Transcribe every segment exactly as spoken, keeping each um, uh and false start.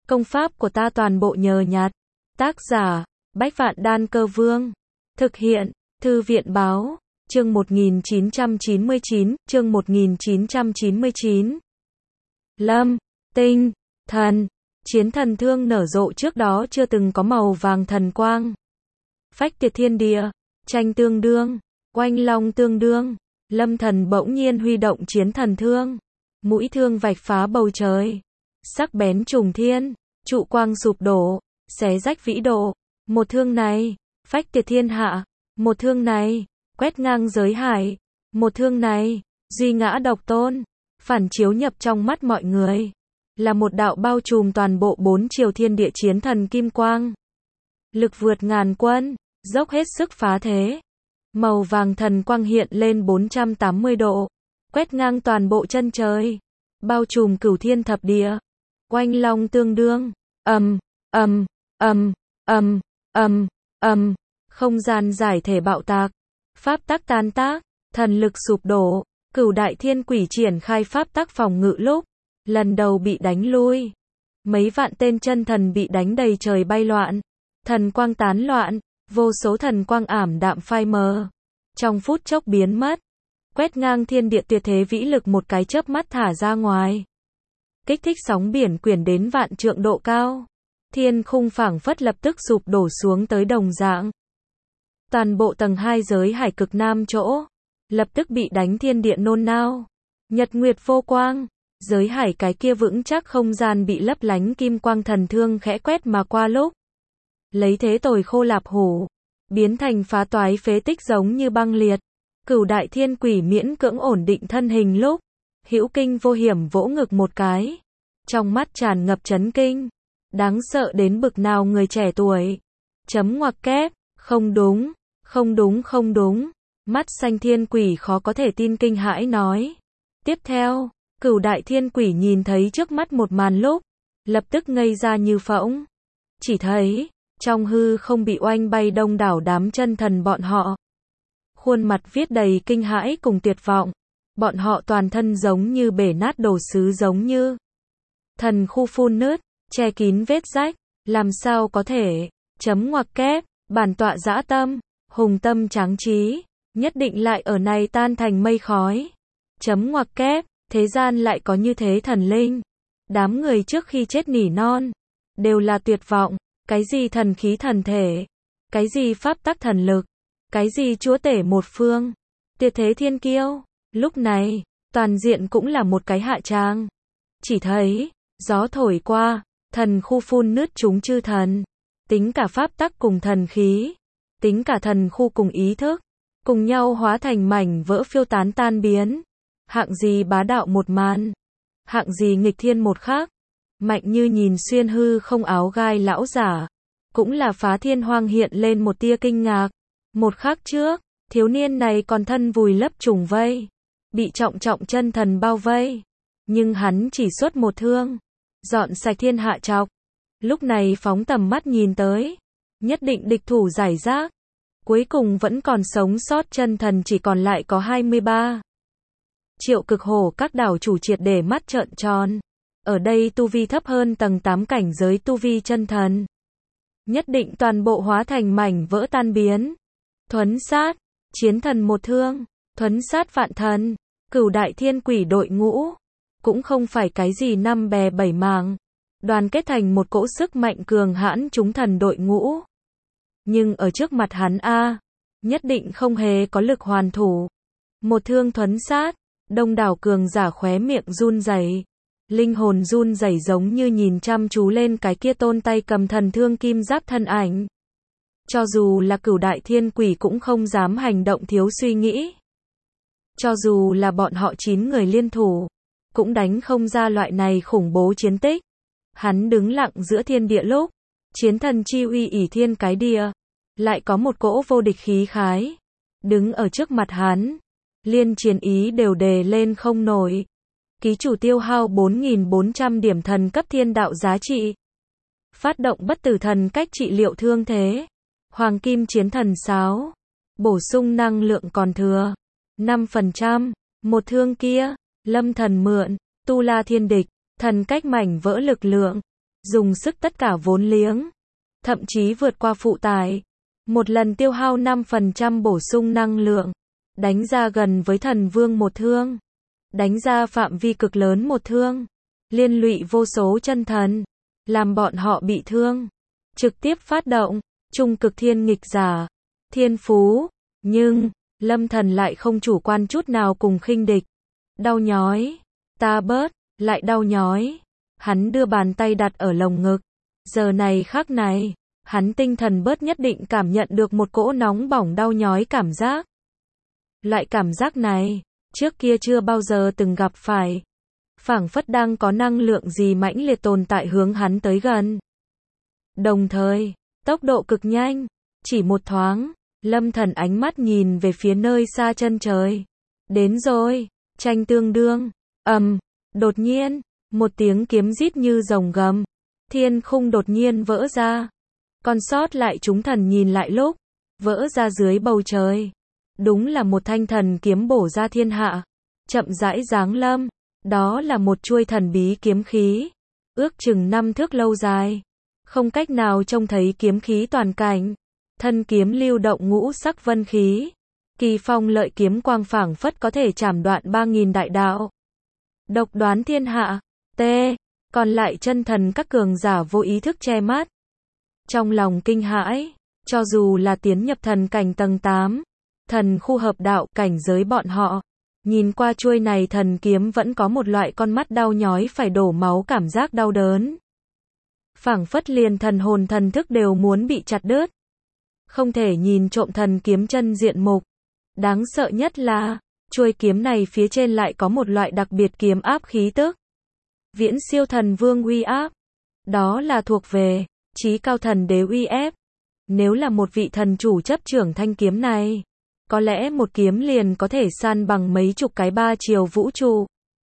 Công pháp của ta toàn bộ nhờ nhặt. Tác giả, Bách Vạn Đan Cơ Vương. Thực hiện, Thư viện Báo. Chương một nghìn chín trăm chín mươi chín, chương một nghìn chín trăm chín mươi chín. Lâm, tinh, thần. Chiến thần thương nở rộ trước đó chưa từng có màu vàng thần quang. Phách tiệt thiên địa, tranh tương đương, oanh long tương đương. Lâm thần bỗng nhiên huy động chiến thần thương. Mũi thương vạch phá bầu trời. Sắc bén trùng thiên, trụ quang sụp đổ, xé rách vĩ độ. Một thương này, phách tiệt thiên hạ. Một thương này, quét ngang giới hải. Một thương này, duy ngã độc tôn. Phản chiếu nhập trong mắt mọi người. Là một đạo bao trùm toàn bộ bốn chiều thiên địa chiến thần kim quang. Lực vượt ngàn quân, dốc hết sức phá thế. Màu vàng thần quang hiện lên bốn trăm tám mươi độ. Quét ngang toàn bộ chân trời. Bao trùm cửu thiên thập địa. Oanh long tương đương. Ầm, ầm, ầm, ầm, ầm, ầm. Không gian giải thể bạo tạc. Pháp tắc tan tác. Thần lực sụp đổ. Cửu đại thiên quỷ triển khai pháp tắc phòng ngự lúc. Lần đầu bị đánh lui. Mấy vạn tên chân thần bị đánh đầy trời bay loạn. Thần quang tán loạn. Vô số thần quang ảm đạm phai mờ. Trong phút chốc biến mất. Quét ngang thiên địa tuyệt thế vĩ lực một cái chớp mắt thả ra ngoài. Kích thích sóng biển quyển đến vạn trượng độ cao. Thiên khung phảng phất lập tức sụp đổ xuống tới đồng dạng. Toàn bộ tầng hai giới hải cực nam chỗ. Lập tức bị đánh thiên địa nôn nao. Nhật nguyệt vô quang. Giới hải cái kia vững chắc không gian bị lấp lánh kim quang thần thương khẽ quét mà qua lúc. Lấy thế tồi khô lạp hủ. Biến thành phá toái phế tích giống như băng liệt. Cửu đại thiên quỷ miễn cưỡng ổn định thân hình lúc. Hữu kinh vô hiểm vỗ ngực một cái. Trong mắt tràn ngập chấn kinh. Đáng sợ đến bực nào người trẻ tuổi. Chấm ngoặc kép. Không đúng. Không đúng không đúng. Mắt xanh thiên quỷ khó có thể tin kinh hãi nói. Tiếp theo, cửu đại thiên quỷ nhìn thấy trước mắt một màn lúc. Lập tức ngây ra như phỗng. Chỉ thấy, trong hư không bị oanh bay đông đảo đám chân thần bọn họ. Khuôn mặt viết đầy kinh hãi cùng tuyệt vọng. Bọn họ toàn thân giống như bể nát đồ sứ giống như. Thần khu phun nứt, che kín vết rách. Làm sao có thể, chấm ngoặc kép, bản tọa dã tâm, hùng tâm tráng trí. Nhất định lại ở này tan thành mây khói. Chấm ngoặc kép, thế gian lại có như thế thần linh. Đám người trước khi chết nỉ non. Đều là tuyệt vọng. Cái gì thần khí thần thể. Cái gì pháp tắc thần lực. Cái gì chúa tể một phương. Tuyệt thế thiên kiêu. Lúc này, toàn diện cũng là một cái hạ tràng. Chỉ thấy, gió thổi qua, thần khu phun nứt chúng chư thần. Tính cả pháp tắc cùng thần khí. Tính cả thần khu cùng ý thức. Cùng nhau hóa thành mảnh vỡ phiêu tán tan biến. Hạng gì bá đạo một màn. Hạng gì nghịch thiên một khác. Mạnh như nhìn xuyên hư không áo gai lão giả. Cũng là phá thiên hoang hiện lên một tia kinh ngạc. Một khắc trước, thiếu niên này còn thân vùi lấp trùng vây. Bị trọng trọng chân thần bao vây. Nhưng hắn chỉ xuất một thương. Dọn sạch thiên hạ chọc. Lúc này phóng tầm mắt nhìn tới. Nhất định địch thủ giải rác. Cuối cùng vẫn còn sống sót chân thần chỉ còn lại có hai mươi ba. Triệu cực hổ các đảo chủ triệt để mắt trợn tròn. Ở đây tu vi thấp hơn tầng tám cảnh giới tu vi chân thần. Nhất định toàn bộ hóa thành mảnh vỡ tan biến. Thuấn sát, chiến thần một thương, thuấn sát vạn thần, cửu đại thiên quỷ đội ngũ. Cũng không phải cái gì năm bè bảy mảng. Đoàn kết thành một cỗ sức mạnh cường hãn chúng thần đội ngũ. Nhưng ở trước mặt hắn a, nhất định không hề có lực hoàn thủ. Một thương thuấn sát, đông đảo cường giả khóe miệng run rẩy. Linh hồn run rẩy giống như nhìn chăm chú lên cái kia tôn tay cầm thần thương kim giáp thân ảnh. Cho dù là cửu đại thiên quỷ cũng không dám hành động thiếu suy nghĩ. Cho dù là bọn họ chín người liên thủ, cũng đánh không ra loại này khủng bố chiến tích. Hắn đứng lặng giữa thiên địa lúc, chiến thần chi uy ỷ thiên cái địa, lại có một cỗ vô địch khí khái. Đứng ở trước mặt hắn, liên chiến ý đều đề lên không nổi. Ký chủ tiêu hao bốn nghìn bốn trăm điểm thần cấp thiên đạo giá trị. Phát động bất tử thần cách trị liệu thương thế. Hoàng kim chiến thần sáo. Bổ sung năng lượng còn thừa. năm phần trăm. Một thương kia. Lâm thần mượn. Tu la thiên địch. Thần cách mảnh vỡ lực lượng. dùng sức tất cả vốn liếng, thậm chí vượt qua phụ tải. Một lần tiêu hao năm phần trăm bổ sung năng lượng, đánh ra gần với thần vương một thương, đánh ra phạm vi cực lớn một thương, liên lụy vô số chân thần, làm bọn họ bị thương, trực tiếp phát động, trung cực thiên nghịch giả, thiên phú, nhưng, Lâm Thần lại không chủ quan chút nào cùng khinh địch. Đau nhói, ta bớt, lại đau nhói, hắn đưa bàn tay đặt ở lồng ngực, giờ này khắc này, hắn tinh thần bớt nhất định cảm nhận được một cỗ nóng bỏng đau nhói cảm giác. Loại cảm giác này, trước kia chưa bao giờ từng gặp phải. Phảng phất đang có năng lượng gì mãnh liệt tồn tại hướng hắn tới gần. Đồng thời, tốc độ cực nhanh, chỉ một thoáng, Lâm Thần ánh mắt nhìn về phía nơi xa chân trời. Đến rồi, tranh tương đương, ầm, đột nhiên, một tiếng kiếm rít như rồng gầm, thiên khung đột nhiên vỡ ra. Còn sót lại chúng thần nhìn lại lúc, vỡ ra dưới bầu trời. Đúng là một thanh thần kiếm bổ ra thiên hạ, chậm rãi giáng lâm. Đó là một chuôi thần bí kiếm khí, ước chừng năm thước lâu dài, không cách nào trông thấy kiếm khí toàn cảnh. Thân kiếm lưu động ngũ sắc vân khí, kỳ phong lợi kiếm quang phảng phất có thể chảm đoạn ba nghìn đại đạo. Độc đoán thiên hạ, T, còn lại chân thần các cường giả vô ý thức che mắt. Trong lòng kinh hãi, cho dù là tiến nhập thần cảnh tầng tám, thần khu hợp đạo cảnh giới bọn họ, nhìn qua chuôi này thần kiếm vẫn có một loại con mắt đau nhói phải đổ máu cảm giác đau đớn. Phảng phất liền thần hồn thần thức đều muốn bị chặt đứt. Không thể nhìn trộm thần kiếm chân diện mục. Đáng sợ nhất là, chuôi kiếm này phía trên lại có một loại đặc biệt kiếm áp khí tức. Viễn siêu thần vương uy áp. Đó là thuộc về, chí cao thần đế uy ép. Nếu là một vị thần chủ chấp trưởng thanh kiếm này, có lẽ một kiếm liền có thể san bằng mấy chục cái ba chiều vũ trụ.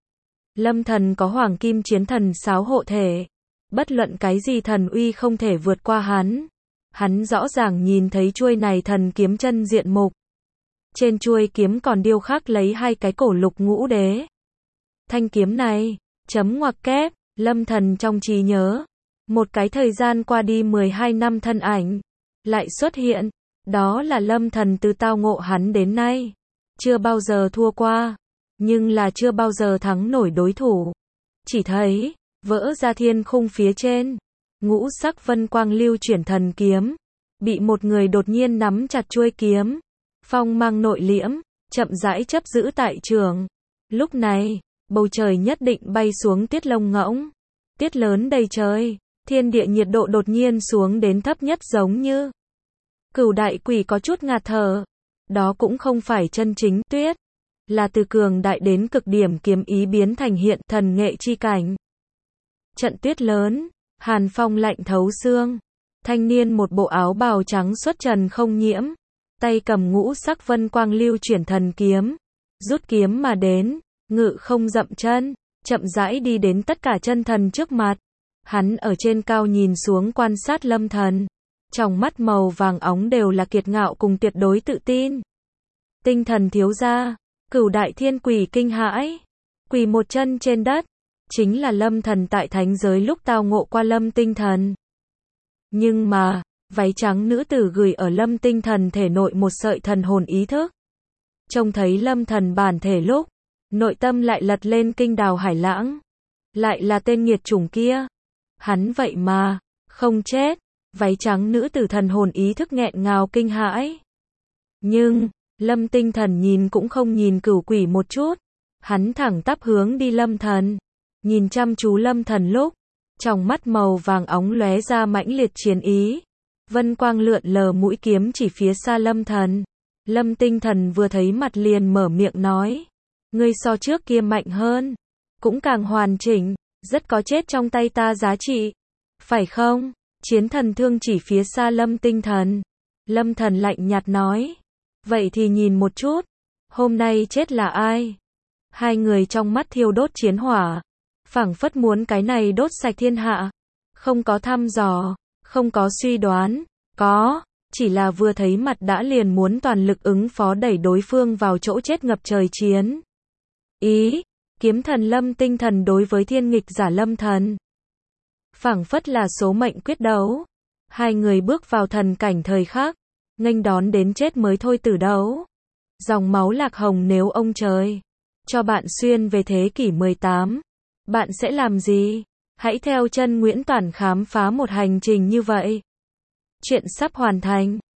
Lâm Thần có hoàng kim chiến thần sáo hộ thể. Bất luận cái gì thần uy không thể vượt qua hắn. Hắn rõ ràng nhìn thấy chuôi này thần kiếm chân diện mục. Trên chuôi kiếm còn điêu khắc lấy hai cái cổ lục ngũ đế. Thanh kiếm này, chấm ngoặc kép, Lâm Thần trong trí nhớ. Một cái thời gian qua đi mười hai năm thân ảnh, lại xuất hiện. Đó là Lâm Thần từ tao ngộ hắn đến nay. Chưa bao giờ thua qua, nhưng là chưa bao giờ thắng nổi đối thủ. Chỉ thấy, vỡ ra thiên khung phía trên. Ngũ sắc vân quang lưu chuyển thần kiếm, bị một người đột nhiên nắm chặt chuôi kiếm, phong mang nội liễm, chậm rãi chấp giữ tại trường. Lúc này, bầu trời nhất định bay xuống tiết lông ngỗng, tiết lớn đầy trời, thiên địa nhiệt độ đột nhiên xuống đến thấp nhất giống như. Cửu đại quỷ có chút ngạt thở, đó cũng không phải chân chính tuyết, là từ cường đại đến cực điểm kiếm ý biến thành hiện thần nghệ chi cảnh. Trận tuyết lớn. Hàn phong lạnh thấu xương. Thanh niên một bộ áo bào trắng xuất trần không nhiễm. Tay cầm ngũ sắc vân quang lưu chuyển thần kiếm. Rút kiếm mà đến. Ngự không dậm chân. Chậm rãi đi đến tất cả chân thần trước mặt. Hắn ở trên cao nhìn xuống quan sát Lâm Thần. Trong mắt màu vàng óng đều là kiệt ngạo cùng tuyệt đối tự tin. Tinh thần thiếu gia. Cửu đại thiên quỷ kinh hãi. Quỳ một chân trên đất. Chính là Lâm Thần tại thánh giới lúc tao ngộ qua Lâm Tinh Thần. Nhưng mà, váy trắng nữ tử gửi ở Lâm Tinh Thần thể nội một sợi thần hồn ý thức. Trông thấy Lâm Thần bản thể lúc, nội tâm lại lật lên kinh đào hải lãng. Lại là tên nghiệt chủng kia. Hắn vậy mà, không chết. Váy trắng nữ tử thần hồn ý thức nghẹn ngào kinh hãi. Nhưng, Lâm Tinh Thần nhìn cũng không nhìn cửu quỷ một chút. Hắn thẳng tắp hướng đi Lâm Thần. Nhìn chăm chú Lâm Thần lúc, trong mắt màu vàng óng lóe ra mãnh liệt chiến ý. Vân quang lượn lờ mũi kiếm chỉ phía xa Lâm Thần. Lâm Tinh Thần vừa thấy mặt liền mở miệng nói. Ngươi so trước kia mạnh hơn. Cũng càng hoàn chỉnh. Rất có chết trong tay ta giá trị. Phải không? Chiến thần thương chỉ phía xa Lâm Tinh Thần. Lâm Thần lạnh nhạt nói. Vậy thì nhìn một chút. Hôm nay chết là ai? Hai người trong mắt thiêu đốt chiến hỏa. Phảng phất muốn cái này đốt sạch thiên hạ. Không có thăm dò, không có suy đoán, có, chỉ là vừa thấy mặt đã liền muốn toàn lực ứng phó đẩy đối phương vào chỗ chết ngập trời chiến. Ý, kiếm thần Lâm Tinh Thần đối với thiên nghịch giả Lâm Thần. Phảng phất là số mệnh quyết đấu. Hai người bước vào thần cảnh thời khắc, nghênh đón đến chết mới thôi tử đấu. Dòng máu lạc hồng nếu ông trời cho bạn xuyên về thế kỷ mười tám, bạn sẽ làm gì? Hãy theo chân Nguyễn Toản khám phá một hành trình như vậy. Chuyện sắp hoàn thành.